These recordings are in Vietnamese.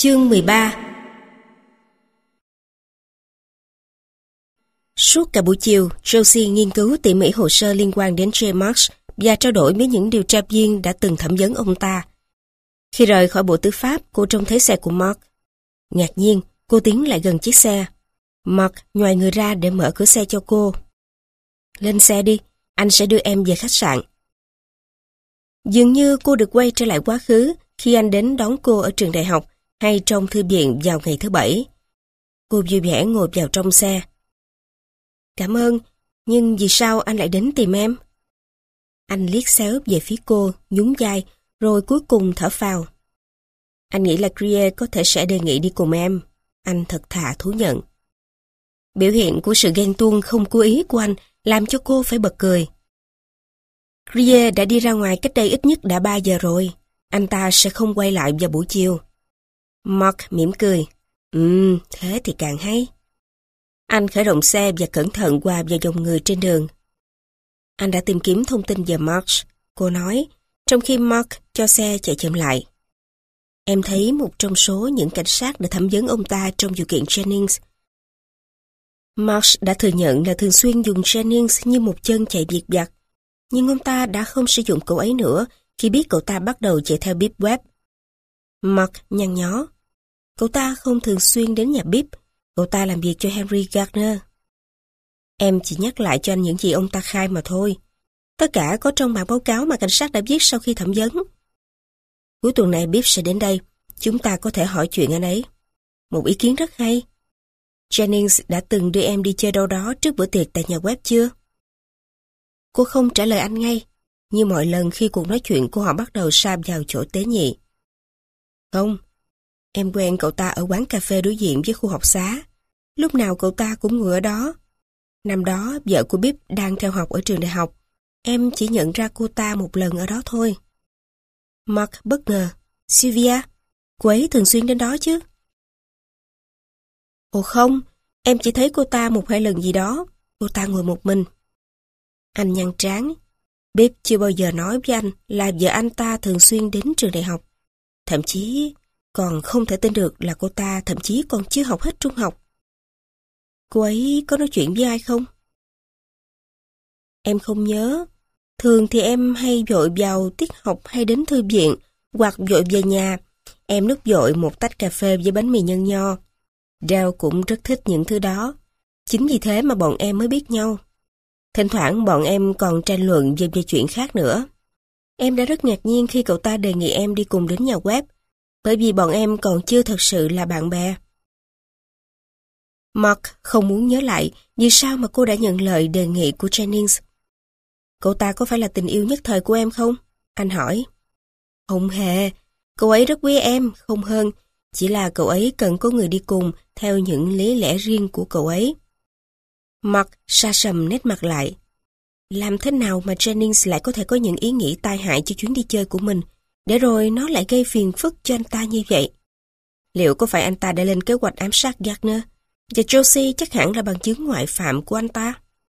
Chương 13. Suốt cả buổi chiều, Josie nghiên cứu tỉ mỉ hồ sơ liên quan đến J. Marks và trao đổi với những điều tra viên đã từng thẩm vấn ông ta. Khi rời khỏi bộ tư pháp, cô trông thấy xe của Mark. Ngạc nhiên, cô tiến lại gần chiếc xe. Mark nhoài người ra để mở cửa xe cho cô. Lên xe đi, anh sẽ đưa em về khách sạn. Dường như cô được quay trở lại quá khứ khi anh đến đón cô ở trường đại học hay trong thư viện vào ngày thứ Bảy. Cô vui vẻ ngồi vào trong xe. Cảm ơn, nhưng vì sao anh lại đến tìm em? Anh liếc xéo về phía cô, nhún vai, rồi cuối cùng thở phào. Anh nghĩ là Greer có thể sẽ đề nghị đi cùng em. Anh thật thà thú nhận. Biểu hiện của sự ghen tuông không cố ý của anh làm cho cô phải bật cười. Greer đã đi ra ngoài cách đây ít nhất đã 3 giờ rồi. Anh ta sẽ không quay lại vào buổi chiều. Mark mỉm cười. Thế thì càng hay. Anh khởi động xe và cẩn thận qua vào dòng người trên đường. Anh đã tìm kiếm thông tin về Marks, cô nói, trong khi Mark cho xe chạy chậm lại. Em thấy một trong số những cảnh sát đã thẩm vấn ông ta trong vụ kiện Jennings. Marks đã thừa nhận là thường xuyên dùng Jennings như một chân chạy việc vặt, nhưng ông ta đã không sử dụng cậu ấy nữa khi biết cậu ta bắt đầu chạy theo Bip Webb. Mark nhăn nhó. Cậu ta không thường xuyên đến nhà Bip, cậu ta làm việc cho Henry Gardner. Em chỉ nhắc lại cho anh những gì ông ta khai mà thôi. Tất cả có trong bản báo cáo mà cảnh sát đã viết sau khi thẩm vấn. Cuối tuần này Bip sẽ đến đây, chúng ta có thể hỏi chuyện anh ấy. Một ý kiến rất hay. Jennings đã từng đưa em đi chơi đâu đó trước bữa tiệc tại nhà Webb chưa? Cô không trả lời anh ngay, như mọi lần khi cuộc nói chuyện của họ bắt đầu sa vào chỗ tế nhị. Không, em quen cậu ta ở quán cà phê đối diện với khu học xá. Lúc nào cậu ta cũng ngồi ở đó. Năm đó, vợ của Bip đang theo học ở trường đại học. Em chỉ nhận ra cô ta một lần ở đó thôi. Mark bất ngờ. Sylvia, cô ấy thường xuyên đến đó chứ? Ồ không, em chỉ thấy cô ta 1-2 lần gì đó. Cô ta ngồi một mình. Anh nhăn trán. Bip chưa bao giờ nói với anh là vợ anh ta thường xuyên đến trường đại học. Thậm chí còn không thể tin được là cô ta thậm chí còn chưa học hết trung học. Cô ấy có nói chuyện với ai không? Em không nhớ. Thường thì em hay vội vào tiết học hay đến thư viện, hoặc vội về nhà. Em núp vội một tách cà phê với bánh mì nhân nho. Dale cũng rất thích những thứ đó. Chính vì thế mà bọn em mới biết nhau. Thỉnh thoảng bọn em còn tranh luận về chuyện khác nữa. Em đã rất ngạc nhiên khi cậu ta đề nghị em đi cùng đến nhà Webb, bởi vì bọn em còn chưa thật sự là bạn bè. Mark không muốn nhớ lại vì sao mà cô đã nhận lời đề nghị của Jennings. Cậu ta có phải là tình yêu nhất thời của em không? Anh hỏi. Không hề, cậu ấy rất quý em, không hơn. Chỉ là cậu ấy cần có người đi cùng theo những lý lẽ riêng của cậu ấy. Mark sa sầm nét mặt lại. Làm thế nào mà Jennings lại có thể có những ý nghĩ tai hại cho chuyến đi chơi của mình, để rồi nó lại gây phiền phức cho anh ta như vậy? Liệu có phải anh ta đã lên kế hoạch ám sát Gardner? Và Josie chắc hẳn là bằng chứng ngoại phạm của anh ta.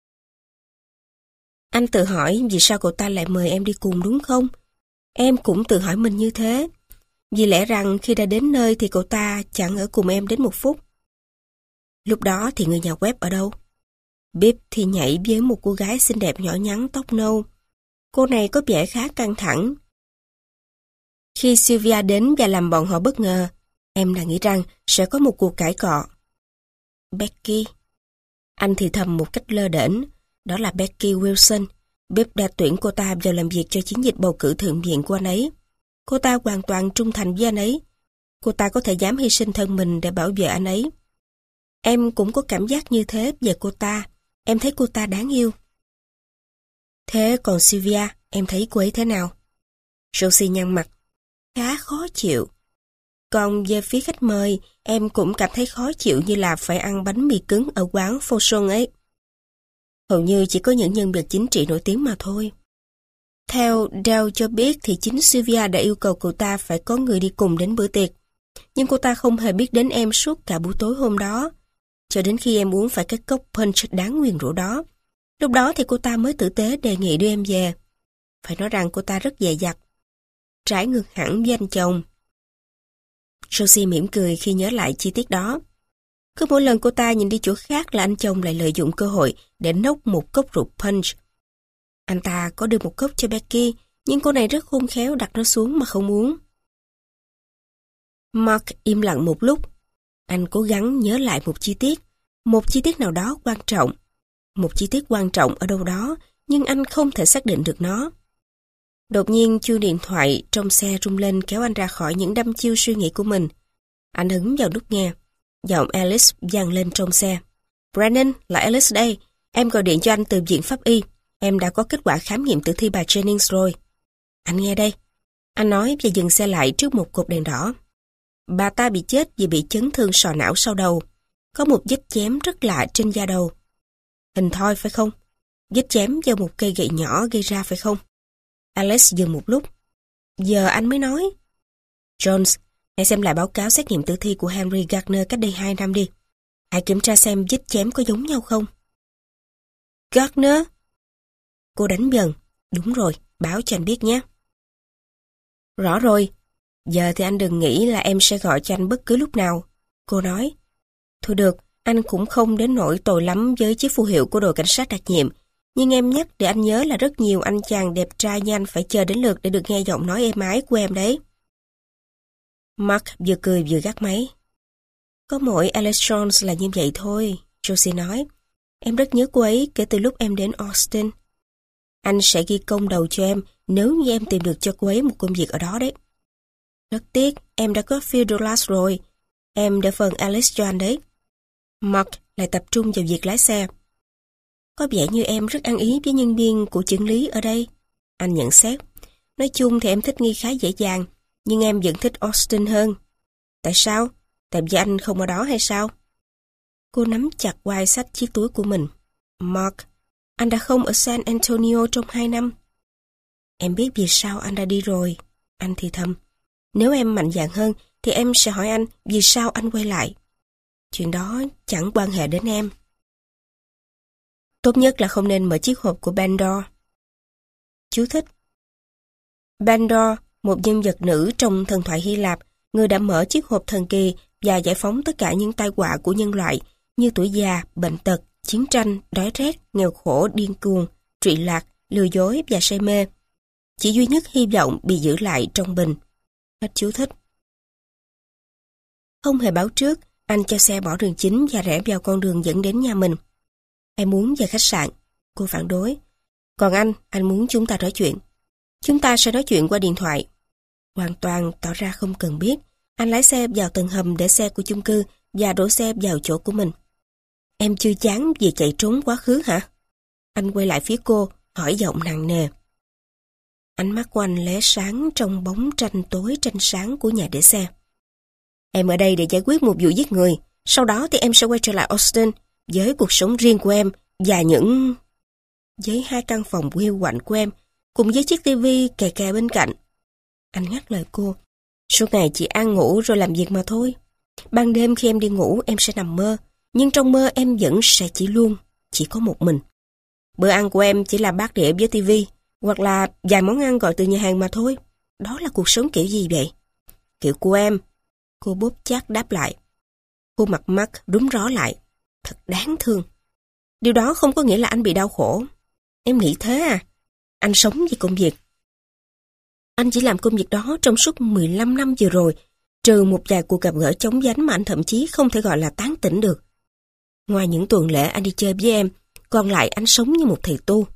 Anh tự hỏi vì sao cậu ta lại mời em đi cùng đúng không? Em cũng tự hỏi mình như thế. Vì lẽ rằng khi đã đến nơi thì cậu ta chẳng ở cùng em đến 1 phút. Lúc đó thì người nhà Webb ở đâu? Bip thì nhảy với một cô gái xinh đẹp nhỏ nhắn tóc nâu. Cô này có vẻ khá căng thẳng. Khi Sylvia đến và làm bọn họ bất ngờ, em đã nghĩ rằng sẽ có một cuộc cãi cọ. Becky. Anh thì thầm một cách lơ đễnh. Đó là Becky Wilson. Bip đã tuyển cô ta vào làm việc cho chiến dịch bầu cử thượng viện của anh ấy. Cô ta hoàn toàn trung thành với anh ấy. Cô ta có thể dám hy sinh thân mình để bảo vệ anh ấy. Em cũng có cảm giác như thế về cô ta. Em thấy cô ta đáng yêu. Thế còn Sylvia, em thấy cô ấy thế nào? Josie nhăn mặt. Khá khó chịu. Còn về phía khách mời, em cũng cảm thấy khó chịu như là phải ăn bánh mì cứng ở quán Folsom ấy. Hầu như chỉ có những nhân vật chính trị nổi tiếng mà thôi. Theo Dale cho biết thì chính Sylvia đã yêu cầu cậu ta phải có người đi cùng đến bữa tiệc. Nhưng cô ta không hề biết đến em suốt cả buổi tối hôm đó. Cho đến khi em uống phải cái cốc punch đáng nguyền rủa đó. Lúc đó thì cô ta mới tử tế đề nghị đưa em về. Phải nói rằng cô ta rất dè dặt. Trái ngược hẳn với anh chồng. Josie mỉm cười khi nhớ lại chi tiết đó. Cứ mỗi lần cô ta nhìn đi chỗ khác là anh chồng lại lợi dụng cơ hội để nốc một cốc rượu punch. Anh ta có đưa một cốc cho Becky, nhưng cô này rất khôn khéo đặt nó xuống mà không uống. Mark im lặng một lúc. Anh cố gắng nhớ lại một chi tiết nào đó quan trọng. Một chi tiết quan trọng ở đâu đó, nhưng anh không thể xác định được nó. Đột nhiên chuông điện thoại trong xe rung lên kéo anh ra khỏi những đăm chiêu suy nghĩ của mình. Anh ấn vào nút nghe. Giọng Alice vang lên trong xe. Brennan, là Alice đây. Em gọi điện cho anh từ viện pháp y. Em đã có kết quả khám nghiệm tử thi bà Jennings rồi. Anh nghe đây. Anh nói và dừng xe lại trước một cột đèn đỏ. Bà ta bị chết vì bị chấn thương sọ não sau đầu. Có một vết chém rất lạ trên da đầu. Hình thoi phải không? Vết chém do một cây gậy nhỏ gây ra phải không? Alex dừng một lúc. Giờ anh mới nói. Jones, hãy xem lại báo cáo xét nghiệm tử thi của Henry Gardner cách đây 2 năm đi. Hãy kiểm tra xem vết chém có giống nhau không. Gardner? Cô đánh vần. Đúng rồi, báo cho anh biết nhé. Rõ rồi. Giờ thì anh đừng nghĩ là em sẽ gọi cho anh bất cứ lúc nào. Cô nói. Thôi được, anh cũng không đến nỗi tồi lắm với chiếc phù hiệu của đội cảnh sát đặc nhiệm. Nhưng em nhắc để anh nhớ là rất nhiều anh chàng đẹp trai như anh phải chờ đến lượt để được nghe giọng nói êm ái của em đấy. Mark vừa cười vừa gác máy. Có mỗi Alice Jones là như vậy thôi, Josie nói. Em rất nhớ cô ấy kể từ lúc em đến Austin. Anh sẽ ghi công đầu cho em nếu như em tìm được cho cô ấy một công việc ở đó đấy. Rất tiếc, em đã có Phil Douglas rồi. Em đã phần Alice cho anh đấy. Mark lại tập trung vào việc lái xe. Có vẻ như em rất ăn ý với nhân viên của chưởng lý ở đây. Anh nhận xét. Nói chung thì em thích nghi khá dễ dàng, nhưng em vẫn thích Austin hơn. Tại sao? Tại vì anh không ở đó hay sao? Cô nắm chặt quai xách chiếc túi của mình. Mark, anh đã không ở San Antonio trong 2 năm. Em biết vì sao anh đã đi rồi. Anh thì thầm. Nếu em mạnh dạn hơn, thì em sẽ hỏi anh vì sao anh quay lại. Chuyện đó chẳng quan hệ đến em. Tốt nhất là không nên mở chiếc hộp của Bandor. Chú thích. Bandor, một nhân vật nữ trong thần thoại Hy Lạp, người đã mở chiếc hộp thần kỳ và giải phóng tất cả những tai họa của nhân loại như tuổi già, bệnh tật, chiến tranh, đói rét, nghèo khổ, điên cuồng, trụy lạc, lừa dối và say mê. Chỉ duy nhất hy vọng bị giữ lại trong bình. Hết chú thích. Không hề báo trước, anh cho xe bỏ đường chính và rẽ vào con đường dẫn đến nhà mình. Em muốn về khách sạn. Cô phản đối. Còn anh muốn chúng ta nói chuyện. Chúng ta sẽ nói chuyện qua điện thoại. Hoàn toàn tỏ ra không cần biết. Anh lái xe vào tầng hầm để xe của chung cư và đổ xe vào chỗ của mình. Em chưa chán vì chạy trốn quá khứ hả? Anh quay lại phía cô, hỏi giọng nặng nề. Ánh mắt của anh lóe sáng trong bóng tranh tối tranh sáng của nhà để xe. Em ở đây để giải quyết một vụ giết người. Sau đó thì em sẽ quay trở lại Austin với cuộc sống riêng của em và với 2 căn phòng hiu quạnh của em cùng với chiếc tivi kè kè bên cạnh. Anh ngắt lời cô. Suốt ngày chỉ ăn ngủ rồi làm việc mà thôi. Ban đêm khi em đi ngủ em sẽ nằm mơ, nhưng trong mơ em vẫn sẽ chỉ có một mình. Bữa ăn của em chỉ là bát đĩa với tivi hoặc là vài món ăn gọi từ nhà hàng mà thôi. Đó là cuộc sống kiểu gì vậy? Kiểu của em. Cô bóp chát đáp lại. Khuôn mặt Mark rúm ró lại. Thật đáng thương. Điều đó không có nghĩa là anh bị đau khổ. Em nghĩ thế à? Anh sống vì công việc. Anh chỉ làm công việc đó trong suốt 15 năm vừa rồi, trừ một vài cuộc gặp gỡ chóng vánh mà anh thậm chí không thể gọi là tán tỉnh được. Ngoài những tuần lễ anh đi chơi với em, còn lại anh sống như một thầy tu.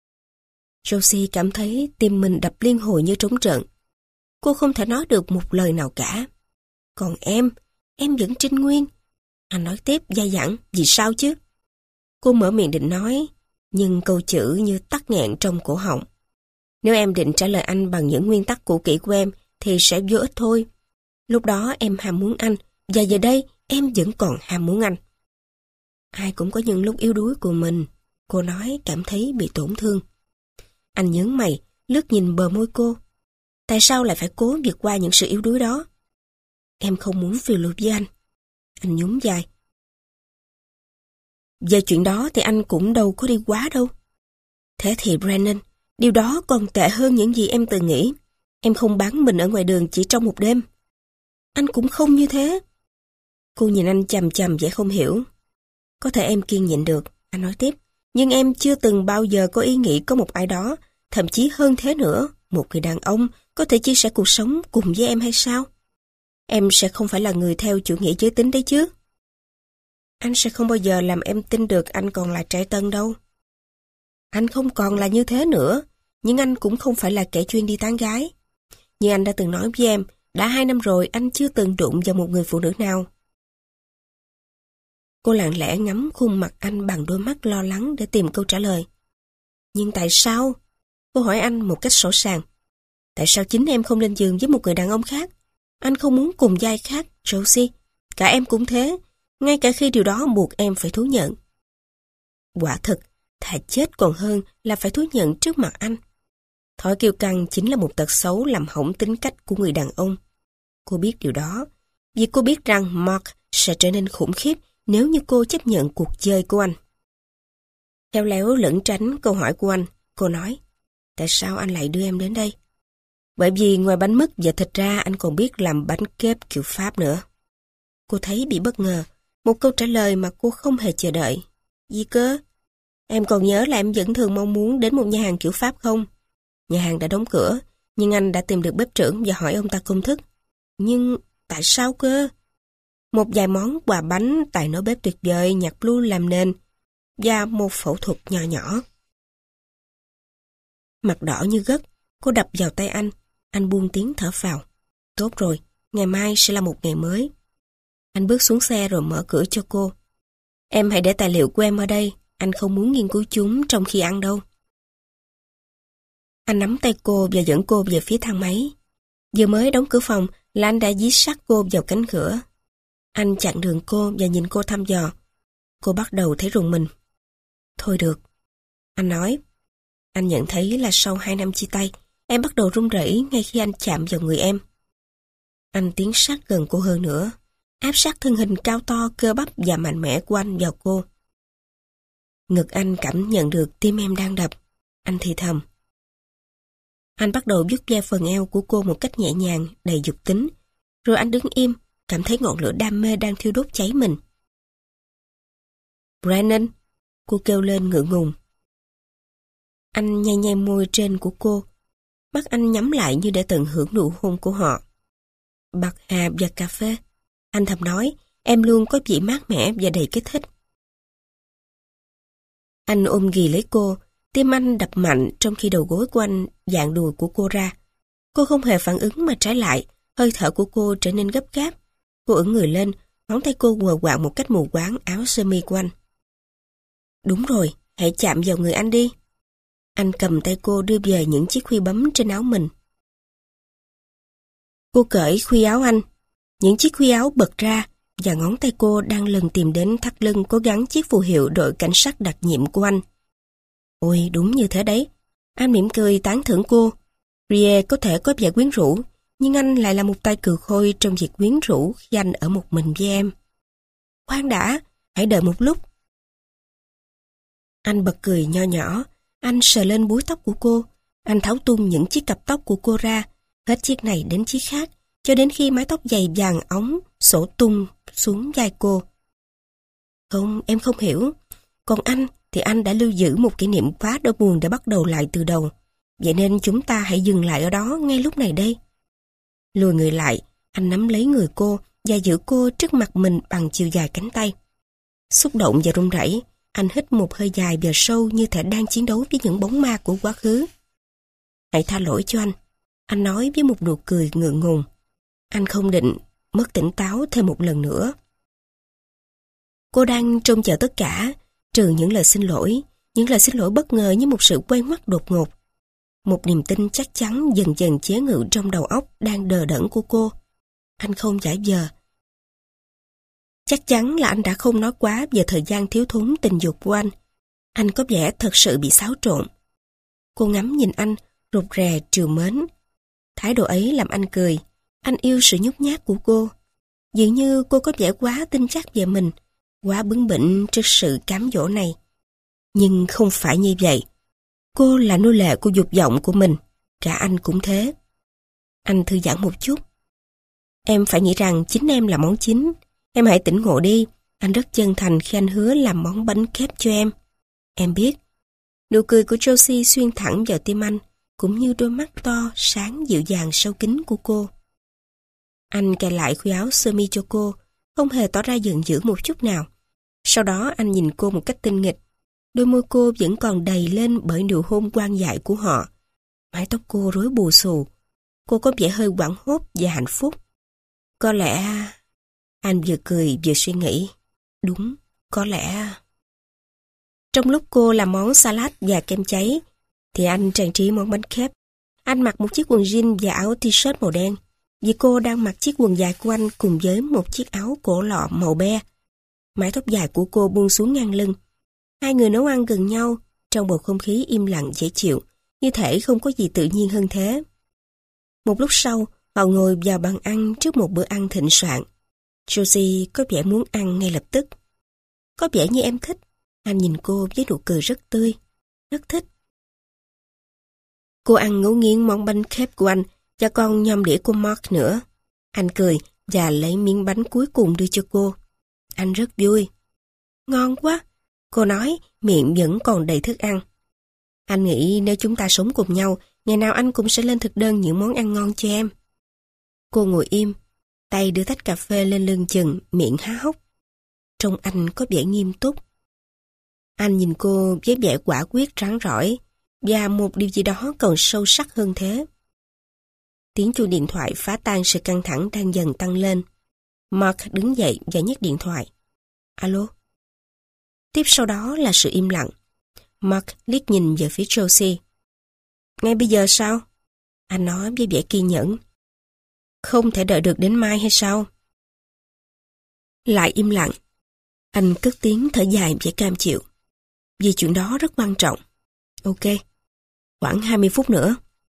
Josie cảm thấy tim mình đập liên hồi như trống trợn. Cô không thể nói được một lời nào cả. Còn em vẫn trinh nguyên. Anh nói tiếp dai dẳng, vì sao chứ? Cô mở miệng định nói, nhưng câu chữ như tắc nghẹn trong cổ họng. Nếu em định trả lời anh bằng những nguyên tắc cũ kỹ của em, thì sẽ vô ích thôi. Lúc đó em ham muốn anh, và giờ đây em vẫn còn ham muốn anh. Ai cũng có những lúc yếu đuối của mình, cô nói cảm thấy bị tổn thương. Anh nhướng mày, lướt nhìn bờ môi cô. Tại sao lại phải cố vượt qua những sự yếu đuối đó? Em không muốn phiêu lưu với anh. Anh nhún vai. Về chuyện đó thì anh cũng đâu có đi quá đâu. Thế thì Brennan, điều đó còn tệ hơn những gì em từng nghĩ. Em không bán mình ở ngoài đường chỉ trong một đêm. Anh cũng không như thế. Cô nhìn anh chằm chằm vẻ không hiểu. Có thể em kiên nhịn được, anh nói tiếp. Nhưng em chưa từng bao giờ có ý nghĩ có một ai đó, thậm chí hơn thế nữa, một người đàn ông có thể chia sẻ cuộc sống cùng với em hay sao? Em sẽ không phải là người theo chủ nghĩa giới tính đấy chứ? Anh sẽ không bao giờ làm em tin được anh còn là trẻ tân đâu. Anh không còn là như thế nữa, nhưng anh cũng không phải là kẻ chuyên đi tán gái. Như anh đã từng nói với em, đã 2 năm rồi anh chưa từng đụng vào một người phụ nữ nào. Cô lặng lẽ ngắm khuôn mặt anh bằng đôi mắt lo lắng để tìm câu trả lời. Nhưng tại sao? Cô hỏi anh một cách sổ sàng. Tại sao chính em không lên giường với một người đàn ông khác? Anh không muốn cùng giai khác, Rosie. Cả em cũng thế, ngay cả khi điều đó buộc em phải thú nhận. Quả thực, thà chết còn hơn là phải thú nhận trước mặt anh. Thói kiêu căng chính là một tật xấu làm hỏng tính cách của người đàn ông. Cô biết điều đó, vì cô biết rằng Mark sẽ trở nên khủng khiếp nếu như cô chấp nhận cuộc chơi của anh. Khéo léo lẩn tránh câu hỏi của anh, cô nói, tại sao anh lại đưa em đến đây? Bởi vì ngoài bánh mứt và thịt ra anh còn biết làm bánh kếp kiểu Pháp nữa. Cô thấy bị bất ngờ, một câu trả lời mà cô không hề chờ đợi. Gì cơ? Em còn nhớ là em vẫn thường mong muốn đến một nhà hàng kiểu Pháp không? Nhà hàng đã đóng cửa, nhưng anh đã tìm được bếp trưởng và hỏi ông ta công thức. Nhưng tại sao cơ? Một vài món quà bánh, tài nấu bếp tuyệt vời, nhạc blues làm nền, và một phẫu thuật nhỏ nhỏ. Mặt đỏ như gấc, cô đập vào tay anh buông tiếng thở phào. Tốt rồi, ngày mai sẽ là một ngày mới. Anh bước xuống xe rồi mở cửa cho cô. Em hãy để tài liệu của em ở đây, anh không muốn nghiên cứu chúng trong khi ăn đâu. Anh nắm tay cô và dẫn cô về phía thang máy. Vừa mới đóng cửa phòng là anh đã dí sát cô vào cánh cửa. Anh chặn đường cô và nhìn cô thăm dò. Cô bắt đầu thấy rùng mình. Thôi được, anh nói. Anh nhận thấy là sau 2 năm chia tay, em bắt đầu run rẩy ngay khi anh chạm vào người em. Anh tiến sát gần cô hơn nữa, áp sát thân hình cao to, cơ bắp và mạnh mẽ của anh vào cô. Ngực anh cảm nhận được tim em đang đập. Anh thì thầm. Anh bắt đầu vuốt ve phần eo của cô một cách nhẹ nhàng, đầy dục tính. Rồi anh đứng im, cảm thấy ngọn lửa đam mê đang thiêu đốt cháy mình. Brennan, cô kêu lên ngượng ngùng. Anh nhai nhai môi trên của cô. Mắt anh nhắm lại như để tận hưởng nụ hôn của họ. Bạc hà và cà phê. Anh thầm nói, em luôn có vị mát mẻ và đầy kích thích. Anh ôm ghì lấy cô, tim anh đập mạnh trong khi đầu gối của anh dạn đùi của cô ra. Cô không hề phản ứng mà trái lại, hơi thở của cô trở nên gấp gáp. Cô ưỡn người lên, ngón tay cô quờ quạng một cách mù quáng áo sơ mi của anh. Đúng rồi, hãy chạm vào người anh đi. Anh cầm tay cô đưa về những chiếc khuy bấm trên áo mình. Cô cởi khuy áo anh. Những chiếc khuy áo bật ra và ngón tay cô đang lần tìm đến thắt lưng có gắn chiếc phù hiệu đội cảnh sát đặc nhiệm của anh. Ôi, đúng như thế đấy. Anh mỉm cười tán thưởng cô. Rie có thể có vẻ quyến rũ, nhưng anh lại là một tay cừ khôi trong việc quyến rũ khi anh ở một mình với em. Khoan đã, hãy đợi một lúc. Anh bật cười nho nhỏ. Anh sờ lên búi tóc của cô. Anh tháo tung những chiếc cặp tóc của cô ra, hết chiếc này đến chiếc khác, cho đến khi mái tóc dày vàng óng xổ tung xuống vai cô. Không, em không hiểu. Còn anh thì anh đã lưu giữ một kỷ niệm quá đau buồn để bắt đầu lại từ đầu. Vậy nên chúng ta hãy dừng lại ở đó ngay lúc này đây. Lùi người lại, anh nắm lấy người cô và giữ cô trước mặt mình bằng chiều dài cánh tay. Xúc động và run rẩy, anh hít một hơi dài và sâu như thể đang chiến đấu với những bóng ma của quá khứ. Hãy tha lỗi cho anh nói với một nụ cười ngượng ngùng. Anh không định mất tỉnh táo thêm một lần nữa. Cô đang trông chờ tất cả, trừ những lời xin lỗi bất ngờ như một sự quay ngoắt đột ngột. Một niềm tin chắc chắn dần dần chế ngự trong đầu óc đang đờ đẫn của cô. Anh không giả vờ. Chắc chắn là anh đã không nói quá về thời gian thiếu thốn tình dục của anh. Anh có vẻ thật sự bị xáo trộn. Cô ngắm nhìn anh, rụt rè trìu mến. Thái độ ấy làm anh cười. Anh yêu sự nhút nhát của cô. Dường như cô có vẻ quá tin chắc về mình, quá bướng bỉnh trước sự cám dỗ này. Nhưng không phải như vậy. Cô là nô lệ của dục vọng của mình. Cả anh cũng thế. Anh thư giãn một chút. Em phải nghĩ rằng chính em là món chính. Em hãy tỉnh ngộ đi. Anh rất chân thành khi anh hứa làm món bánh kép cho em. Em biết. Nụ cười của Josie xuyên thẳng vào tim anh, cũng như đôi mắt to, sáng dịu dàng sâu kín của cô. Anh cài lại khuy áo sơ mi cho cô, không hề tỏ ra giận dữ một chút nào. Sau đó anh nhìn cô một cách tinh nghịch. Đôi môi cô vẫn còn đầy lên bởi nụ hôn quan dại của họ. Mái tóc cô rối bù xù. Cô có vẻ hơi hoảng hốt và hạnh phúc. Có lẽ... Anh vừa cười vừa suy nghĩ. Đúng, có lẽ... Trong lúc cô làm món salad và kem cháy, thì anh trang trí món bánh kép. Anh mặc một chiếc quần jean và áo t-shirt màu đen, vì cô đang mặc chiếc quần dài của anh cùng với một chiếc áo cổ lọ màu be. Mái tóc dài của cô buông xuống ngang lưng. Hai người nấu ăn gần nhau, trong bầu không khí im lặng dễ chịu, như thể không có gì tự nhiên hơn thế. Một lúc sau, họ ngồi vào bàn ăn trước một bữa ăn thịnh soạn. Josie có vẻ muốn ăn ngay lập tức. Có vẻ như em thích. Anh nhìn cô với nụ cười rất tươi. Rất thích. Cô ăn ngấu nghiến món bánh kép của anh và còn nhom đĩa của Mark nữa. Anh cười và lấy miếng bánh cuối cùng đưa cho cô. Anh rất vui. Ngon quá. Cô nói, miệng vẫn còn đầy thức ăn. Anh nghĩ nếu chúng ta sống cùng nhau, ngày nào anh cũng sẽ lên thực đơn những món ăn ngon cho em. Cô ngồi im, tay đưa tách cà phê lên lưng chừng, miệng há hốc. Trông anh có vẻ nghiêm túc. Anh nhìn cô với vẻ quả quyết rắn rỏi, và một điều gì đó còn sâu sắc hơn thế. Tiếng chuông điện thoại phá tan sự căng thẳng đang dần tăng lên. Mark đứng dậy và nhấc điện thoại. Alo? Tiếp sau đó là sự im lặng. Mark liếc nhìn về phía Josie. Ngay bây giờ sao? Anh nói với vẻ kiên nhẫn. Không thể đợi được đến mai hay sao? Lại im lặng. Anh cất tiếng thở dài vẻ cam chịu. Vì chuyện đó rất quan trọng. Ok. Khoảng 20 phút nữa.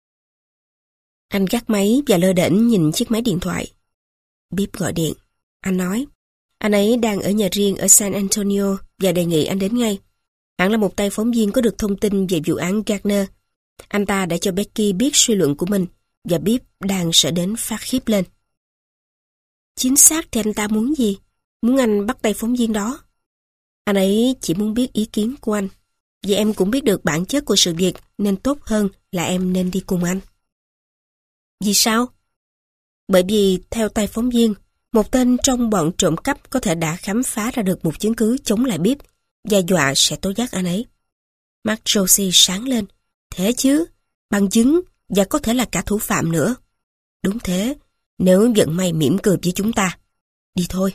Anh gác máy và lơ đễnh nhìn chiếc máy điện thoại. Bíp gọi điện. Anh nói. Anh ấy đang ở nhà riêng ở San Antonio và đề nghị anh đến ngay. Hẳn là một tay phóng viên có được thông tin về vụ án Gardner. Anh ta đã cho Becky biết suy luận của mình và Bíp đang sợ đến phát khiếp lên. Chính xác thì anh ta muốn gì? Muốn anh bắt tay phóng viên đó? Anh ấy chỉ muốn biết ý kiến của anh. Vì em cũng biết được bản chất của sự việc nên tốt hơn là em nên đi cùng anh. Vì sao? Bởi vì theo tay phóng viên, một tên trong bọn trộm cắp có thể đã khám phá ra được một chứng cứ chống lại Bíp và dọa sẽ tố giác anh ấy. Mắt Josie sáng lên. Thế chứ, bằng chứng và có thể là cả thủ phạm nữa. Đúng thế, nếu vận may mỉm cười với chúng ta. Đi thôi.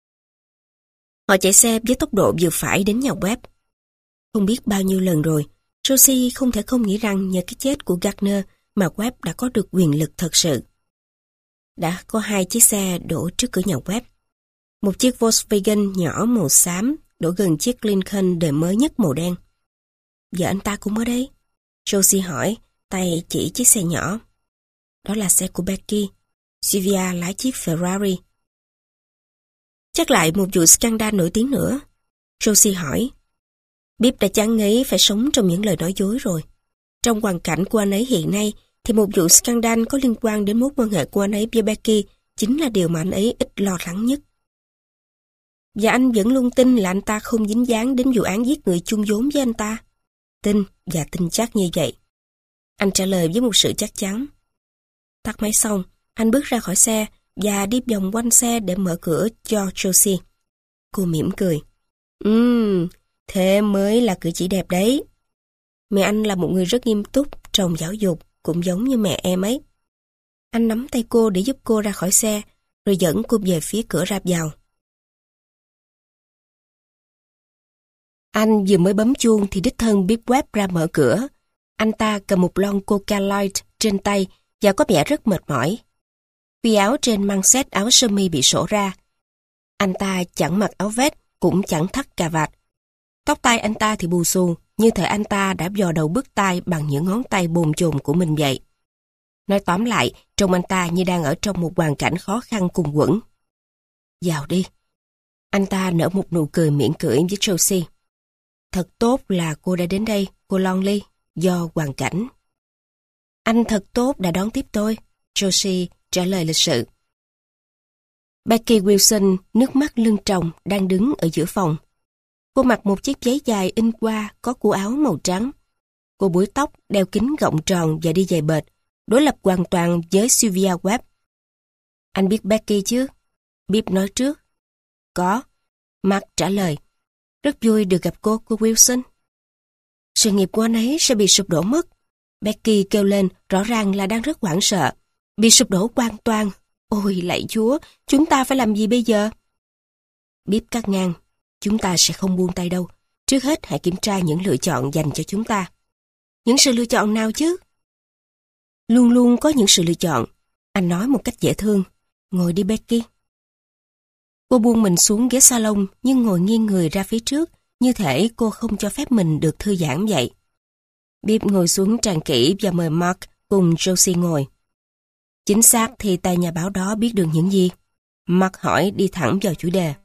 Họ chạy xe với tốc độ vừa phải đến nhà Webb. Không biết bao nhiêu lần rồi, Josie không thể không nghĩ rằng nhờ cái chết của Gardner mà Webb đã có được quyền lực thật sự. Đã có 2 chiếc xe đổ trước cửa nhà Webb. Một chiếc Volkswagen nhỏ màu xám đổ gần chiếc Lincoln đời mới nhất màu đen. Giờ anh ta cũng ở đây? Josie hỏi, tay chỉ chiếc xe nhỏ. Đó là xe của Becky. Sylvia lái chiếc Ferrari. Chắc lại một vụ scandal nổi tiếng nữa. Josie hỏi. Bíp đã chán ngấy phải sống trong những lời nói dối rồi. Trong hoàn cảnh của anh ấy hiện nay, thì một vụ scandal có liên quan đến mối quan hệ của anh ấy với Becky chính là điều mà anh ấy ít lo lắng nhất. Và anh vẫn luôn tin là anh ta không dính dáng đến vụ án giết người chung vốn với anh ta. Tin và tin chắc như vậy. Anh trả lời với một sự chắc chắn. Tắt máy xong, anh bước ra khỏi xe và đi vòng quanh xe để mở cửa cho Josie. Cô mỉm cười. Thế mới là cử chỉ đẹp đấy. Mẹ anh là một người rất nghiêm túc trong giáo dục, cũng giống như mẹ em ấy. Anh nắm tay cô để giúp cô ra khỏi xe, rồi dẫn cô về phía cửa ra vào. Anh vừa mới bấm chuông thì đích thân Bíp Webb ra mở cửa. Anh ta cầm một lon Coca Light trên tay và có vẻ rất mệt mỏi. Vì áo trên mang xét áo sơ mi bị xổ ra. Anh ta chẳng mặc áo vest, cũng chẳng thắt cà vạt. Tóc tai anh ta thì bù xù, như thể anh ta đã vò đầu bứt tai bằng những ngón tay bồn chồn của mình vậy. Nói tóm lại, trông anh ta như đang ở trong một hoàn cảnh khó khăn cùng quẫn. Vào đi. Anh ta nở một nụ cười miễn cưỡng với Josie. Thật tốt là cô đã đến đây, cô Longley, do hoàn cảnh. Anh thật tốt đã đón tiếp tôi, Josie trả lời lịch sự. Becky Wilson, nước mắt lưng tròng, đang đứng ở giữa phòng. Cô mặc một chiếc váy dài in qua có cổ áo màu trắng. Cô búi tóc, đeo kính gọng tròn và đi giày bệt, đối lập hoàn toàn với Sylvia Webb. Anh biết Becky chứ? Bibb nói trước. Có. Mark trả lời. Rất vui được gặp cô Wilson. Sự nghiệp của anh ấy sẽ bị sụp đổ mất. Becky kêu lên, rõ ràng là đang rất hoảng sợ. Bị sụp đổ hoàn toàn. Ôi lạy Chúa, chúng ta phải làm gì bây giờ? Bibb cắt ngang. Chúng ta sẽ không buông tay đâu. Trước hết hãy kiểm tra những lựa chọn dành cho chúng ta. Những sự lựa chọn nào chứ? Luôn luôn có những sự lựa chọn. Anh nói một cách dễ thương. Ngồi đi Becky. Cô buông mình xuống ghế salon nhưng ngồi nghiêng người ra phía trước, như thể cô không cho phép mình được thư giãn vậy. Bibb ngồi xuống tràn kỹ và mời Mark cùng Josie ngồi. Chính xác thì tay nhà báo đó biết được những gì? Mark hỏi đi thẳng vào chủ đề.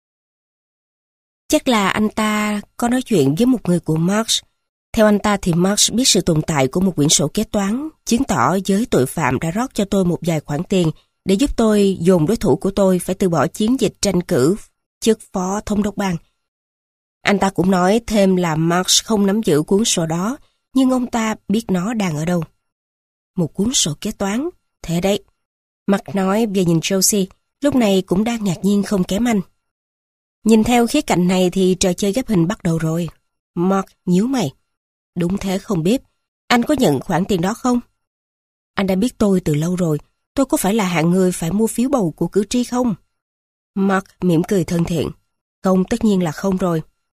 Chắc là anh ta có nói chuyện với một người của Marx. Theo anh ta thì Marx biết sự tồn tại của một quyển sổ kế toán, chứng tỏ giới tội phạm đã rót cho tôi một vài khoản tiền để giúp tôi dồn đối thủ của tôi phải từ bỏ chiến dịch tranh cử chức phó thống đốc bang. Anh ta cũng nói thêm là Marx không nắm giữ cuốn sổ đó, nhưng ông ta biết nó đang ở đâu. Một cuốn sổ kế toán, thế đấy. Mark nói và nhìn Josie, lúc này cũng đang ngạc nhiên không kém anh. Nhìn theo khía cạnh này thì trò chơi ghép hình bắt đầu rồi. Mark nhíu mày. Đúng thế không biết. Anh có nhận khoản tiền đó không? Anh đã biết tôi từ lâu rồi. Tôi có phải là hạng người phải mua phiếu bầu của cử tri không? Mark mỉm cười thân thiện. Không, tất nhiên là không rồi.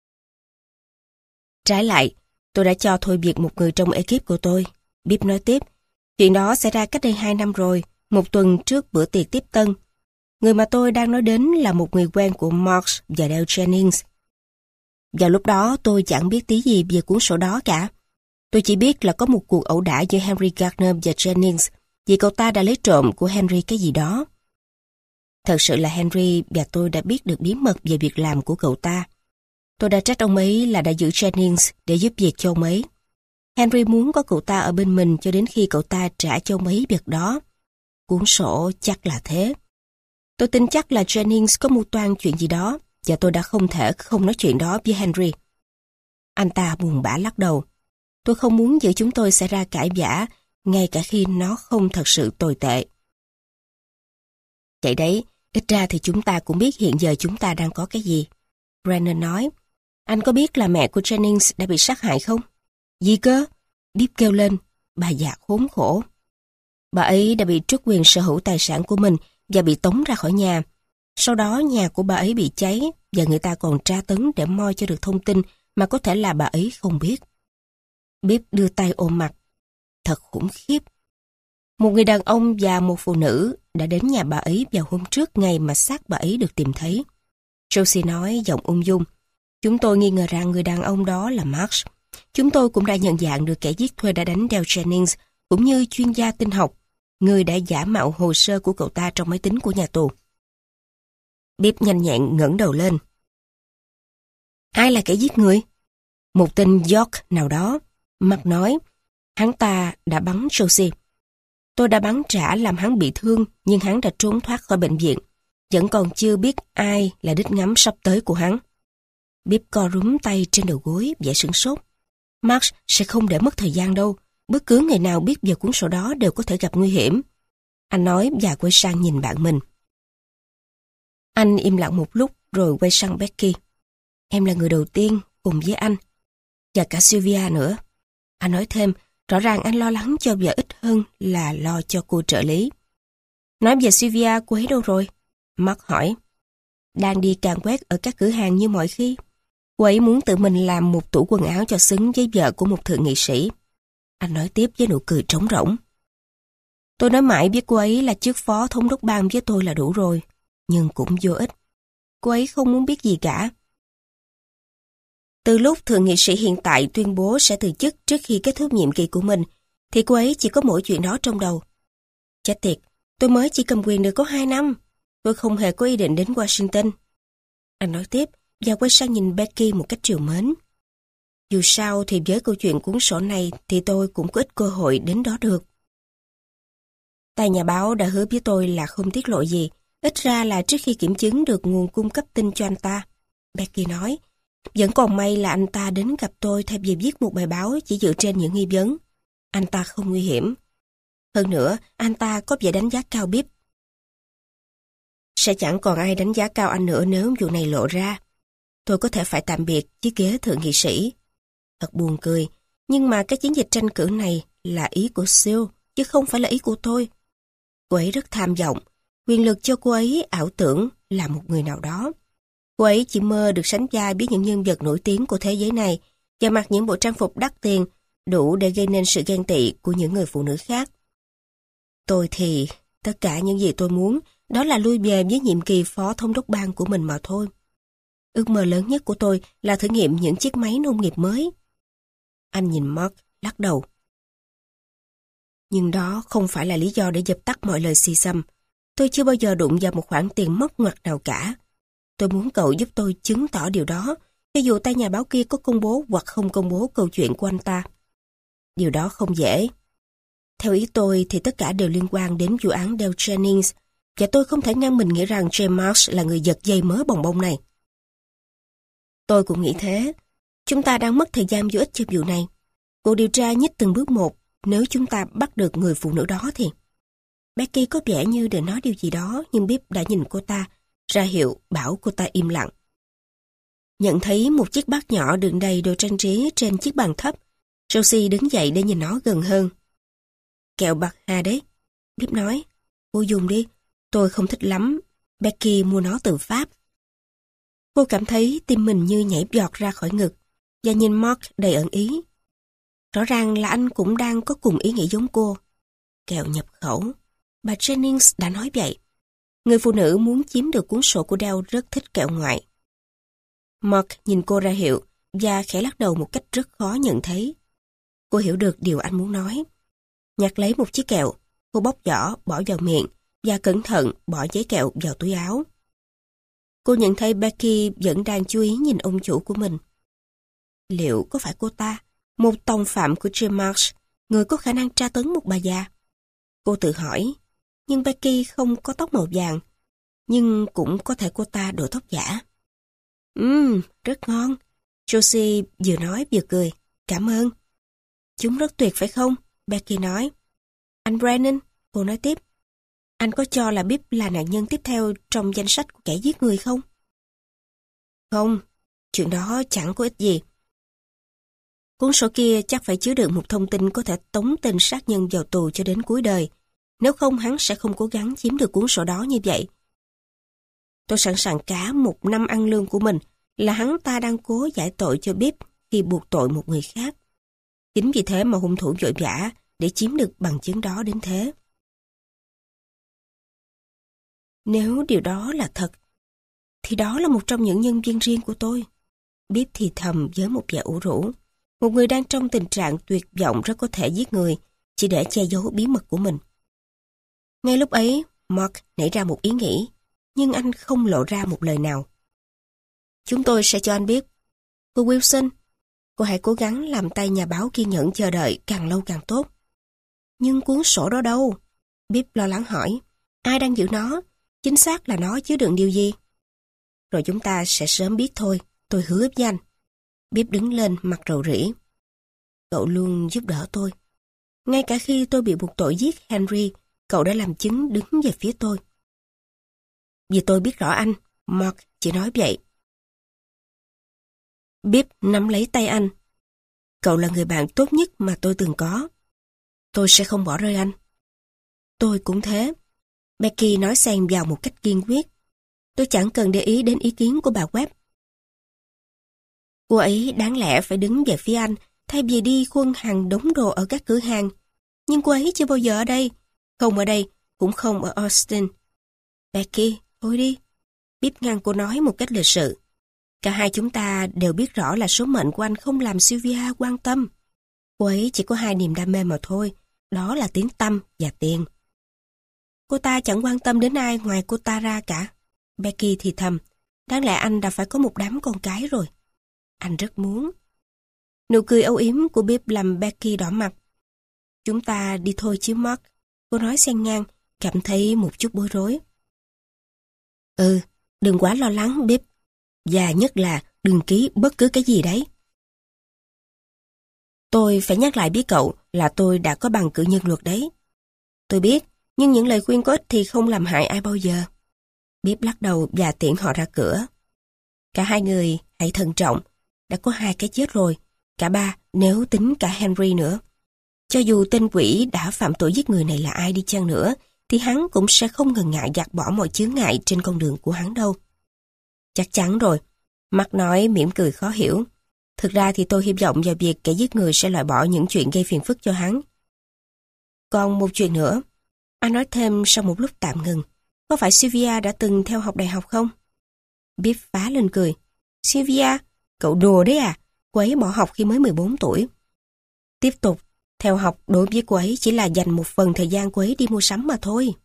Trái lại, tôi đã cho thôi việc một người trong ekip của tôi. Bibb nói tiếp. Chuyện đó xảy ra cách đây 2 năm rồi, một tuần trước bữa tiệc tiếp tân. Người mà tôi đang nói đến là một người quen của Marx và Dale Jennings. Vào lúc đó tôi chẳng biết tí gì về cuốn sổ đó cả. Tôi chỉ biết là có một cuộc ẩu đả giữa Henry Gardner và Jennings vì cậu ta đã lấy trộm của Henry cái gì đó. Thật sự là Henry và tôi đã biết được bí mật về việc làm của cậu ta. Tôi đã trách ông ấy là đã giữ Jennings để giúp việc cho ông ấy. Henry muốn có cậu ta ở bên mình cho đến khi cậu ta trả cho ông ấy việc đó. Cuốn sổ chắc là thế. Tôi tin chắc là Jennings có mưu toan chuyện gì đó và tôi đã không thể không nói chuyện đó với Henry. Anh ta buồn bã lắc đầu. Tôi không muốn giữa chúng tôi xảy ra cãi vã ngay cả khi nó không thật sự tồi tệ. Vậy đấy, ít ra thì chúng ta cũng biết hiện giờ chúng ta đang có cái gì. Brennan nói. Anh có biết là mẹ của Jennings đã bị sát hại không? Gì cơ? Bibb kêu lên. Bà già khốn khổ. Bà ấy đã bị truất quyền sở hữu tài sản của mình và bị tống ra khỏi nhà. Sau đó nhà của bà ấy bị cháy và người ta còn tra tấn để moi cho được thông tin mà có thể là bà ấy không biết. Bibb đưa tay ôm mặt. Thật khủng khiếp. Một người đàn ông và một phụ nữ đã đến nhà bà ấy vào hôm trước ngày mà xác bà ấy được tìm thấy. Josie nói giọng ung dung. Chúng tôi nghi ngờ rằng người đàn ông đó là Marx. Chúng tôi cũng đã nhận dạng được kẻ giết thuê đã đánh Dale Jennings, cũng như chuyên gia tinh học, người đã giả mạo hồ sơ của cậu ta trong máy tính của nhà tù. Bibb nhanh nhẹn ngẩng đầu lên. Ai là kẻ giết người? Một tên York nào đó. Mark nói, hắn ta đã bắn Josie. Tôi đã bắn trả làm hắn bị thương, nhưng hắn đã trốn thoát khỏi bệnh viện. Vẫn còn chưa biết ai là đích ngắm sắp tới của hắn. Bibb co rúm tay trên đầu gối, vẻ sửng sốt. Marx sẽ không để mất thời gian đâu. Bất cứ người nào biết về cuốn sổ đó đều có thể gặp nguy hiểm. Anh nói và quay sang nhìn bạn mình. Anh im lặng một lúc rồi quay sang Becky. Em là người đầu tiên cùng với anh. Và cả Sylvia nữa. Anh nói thêm, rõ ràng anh lo lắng cho vợ ít hơn là lo cho cô trợ lý. Nói về Sylvia, cô ấy đâu rồi? Mark hỏi. Đang đi càn quét ở các cửa hàng như mọi khi. Cô ấy muốn tự mình làm một tủ quần áo cho xứng với vợ của một thượng nghị sĩ. Anh nói tiếp với nụ cười trống rỗng. Tôi nói mãi biết cô ấy là chức phó thống đốc bang với tôi là đủ rồi. Nhưng cũng vô ích. Cô ấy không muốn biết gì cả. Từ lúc thượng nghị sĩ hiện tại tuyên bố sẽ từ chức trước khi kết thúc nhiệm kỳ của mình, thì cô ấy chỉ có mỗi chuyện đó trong đầu. Chết tiệt, tôi mới chỉ cầm quyền được có 2 năm. Tôi không hề có ý định đến Washington. Anh nói tiếp và quay sang nhìn Becky một cách trìu mến. Dù sao thì với câu chuyện cuốn sổ này thì tôi cũng có ít cơ hội đến đó được. Tay nhà báo đã hứa với tôi là không tiết lộ gì, Ít ra là trước khi kiểm chứng được nguồn cung cấp tin cho anh ta. Becky nói, vẫn còn may là anh ta đến gặp tôi thay vì viết một bài báo chỉ dựa trên những nghi vấn. Anh ta không nguy hiểm. Hơn nữa, anh ta có vẻ đánh giá cao Bibb. Sẽ chẳng còn ai đánh giá cao anh nữa nếu vụ này lộ ra. Tôi có thể phải tạm biệt chiếc ghế thượng nghị sĩ. Thật buồn cười, nhưng mà cái chiến dịch tranh cử này là ý của Sil, chứ không phải là ý của tôi. Cô ấy rất tham vọng, quyền lực cho cô ấy ảo tưởng là một người nào đó. Cô ấy chỉ mơ được sánh vai với những nhân vật nổi tiếng của thế giới này và mặc những bộ trang phục đắt tiền đủ để gây nên sự ghen tị của những người phụ nữ khác. Tôi thì, tất cả những gì tôi muốn đó là lui về với nhiệm kỳ phó thống đốc bang của mình mà thôi. Ước mơ lớn nhất của tôi là thử nghiệm những chiếc máy nông nghiệp mới. Anh nhìn Mark, lắc đầu. Nhưng đó không phải là lý do để dập tắt mọi lời xì xăm. Tôi chưa bao giờ đụng vào một khoản tiền móc ngoặt nào cả. Tôi muốn cậu giúp tôi chứng tỏ điều đó, cho dù tay nhà báo kia có công bố hoặc không công bố câu chuyện của anh ta. Điều đó không dễ. Theo ý tôi thì tất cả đều liên quan đến vụ án Dale Jennings, và tôi không thể ngăn mình nghĩ rằng James Marsh là người giật dây mớ bồng bông này. Tôi cũng nghĩ thế. Chúng ta đang mất thời gian vô ích cho vụ này. Cuộc điều tra nhích từng bước một, nếu chúng ta bắt được người phụ nữ đó thì... Becky có vẻ như để nói điều gì đó, nhưng Bibb đã nhìn cô ta, ra hiệu bảo cô ta im lặng. Nhận thấy một chiếc bát nhỏ đựng đầy đồ trang trí trên chiếc bàn thấp, Josie đứng dậy để nhìn nó gần hơn. Kẹo bạc hà đấy, Bibb nói. Cô dùng đi, tôi không thích lắm. Becky mua nó từ Pháp. Cô cảm thấy tim mình như nhảy giọt ra khỏi ngực, và nhìn Mark đầy ẩn ý. Rõ ràng là anh cũng đang có cùng ý nghĩ giống cô. Kẹo nhập khẩu. Bà Jennings đã nói vậy. Người phụ nữ muốn chiếm được cuốn sổ của Dale rất thích kẹo ngoại. Mark nhìn cô ra hiệu và khẽ lắc đầu một cách rất khó nhận thấy. Cô hiểu được điều anh muốn nói. Nhặt lấy một chiếc kẹo, cô bóc vỏ, bỏ vào miệng và cẩn thận bỏ giấy kẹo vào túi áo. Cô nhận thấy Becky vẫn đang chú ý nhìn ông chủ của mình. Liệu có phải cô ta, một tòng phạm của James Marsh, người có khả năng tra tấn một bà già? Cô tự hỏi, nhưng Becky không có tóc màu vàng, nhưng cũng có thể cô ta đổi tóc giả. Rất ngon. Josie vừa nói vừa cười. Cảm ơn. Chúng rất tuyệt phải không? Becky nói. Anh Brennan, cô nói tiếp. Anh có cho là Bibb là nạn nhân tiếp theo trong danh sách của kẻ giết người không? Không, chuyện đó chẳng có ích gì. Cuốn sổ kia chắc phải chứa đựng một thông tin có thể tống tên sát nhân vào tù cho đến cuối đời. Nếu không, hắn sẽ không cố gắng chiếm được cuốn sổ đó như vậy. Tôi sẵn sàng cả một năm ăn lương của mình là hắn ta đang cố giải tội cho Bibb khi buộc tội một người khác. Chính vì thế mà hung thủ vội vã để chiếm được bằng chứng đó đến thế. Nếu điều đó là thật, thì đó là một trong những nhân viên riêng của tôi. Bibb thì thầm với một vẻ ủ rũ. Một người đang trong tình trạng tuyệt vọng rất có thể giết người chỉ để che giấu bí mật của mình. Ngay lúc ấy, Mark nảy ra một ý nghĩ, nhưng anh không lộ ra một lời nào. Chúng tôi sẽ cho anh biết. Cô Wilson, cô hãy cố gắng làm tay nhà báo kiên nhẫn chờ đợi càng lâu càng tốt. Nhưng cuốn sổ đó đâu? Bibb lo lắng hỏi. Ai đang giữ nó? Chính xác là nó chứa đựng điều gì? Rồi chúng ta sẽ sớm biết thôi, tôi hứa với anh. Bibb đứng lên mặt rầu rĩ. Cậu luôn giúp đỡ tôi. Ngay cả khi tôi bị buộc tội giết Henry, cậu đã làm chứng đứng về phía tôi. Vì tôi biết rõ anh, Mark chỉ nói vậy. Bibb nắm lấy tay anh. Cậu là người bạn tốt nhất mà tôi từng có. Tôi sẽ không bỏ rơi anh. Tôi cũng thế. Becky nói xen vào một cách kiên quyết. Tôi chẳng cần để ý đến ý kiến của bà Webb. Cô ấy đáng lẽ phải đứng về phía anh thay vì đi khuân hàng đống đồ ở các cửa hàng. Nhưng cô ấy chưa bao giờ ở đây. Không ở đây, cũng không ở Austin. Becky, thôi đi. Bibb ngăn cô nói một cách lịch sự. Cả hai chúng ta đều biết rõ là số mệnh của anh không làm Sylvia quan tâm. Cô ấy chỉ có hai niềm đam mê mà thôi. Đó là tiếng tăm và tiền. Cô ta chẳng quan tâm đến ai ngoài cô ta ra cả. Becky thì thầm. Đáng lẽ anh đã phải có một đám con cái rồi. Anh rất muốn. Nụ cười âu yếm của Bibb làm Becky đỏ mặt. Chúng ta đi thôi chứ Mark. Cô nói xen ngang, cảm thấy một chút bối rối. Ừ, đừng quá lo lắng, Bíp. Và nhất là đừng ký bất cứ cái gì đấy. Tôi phải nhắc lại với cậu là tôi đã có bằng cử nhân luật đấy. Tôi biết, nhưng những lời khuyên có ích thì không làm hại ai bao giờ. Bíp lắc đầu và tiễn họ ra cửa. Cả hai người hãy thận trọng. Đã có 2 cái chết rồi. Cả 3 nếu tính cả Henry nữa. Cho dù tên quỷ đã phạm tội giết người này là ai đi chăng nữa, thì hắn cũng sẽ không ngần ngại gạt bỏ mọi chướng ngại trên con đường của hắn đâu. Chắc chắn rồi. Mark nói mỉm cười khó hiểu. Thực ra thì tôi hy vọng vào việc kẻ giết người sẽ loại bỏ những chuyện gây phiền phức cho hắn. Còn một chuyện nữa. Anh nói thêm sau một lúc tạm ngừng. Có phải Sylvia đã từng theo học đại học không? Biff phá lên cười. Sylvia, cậu đùa đấy à? Cô ấy bỏ học khi mới 14 tuổi. Tiếp tục, theo học đối với cô ấy chỉ là dành một phần thời gian cô ấy đi mua sắm mà thôi.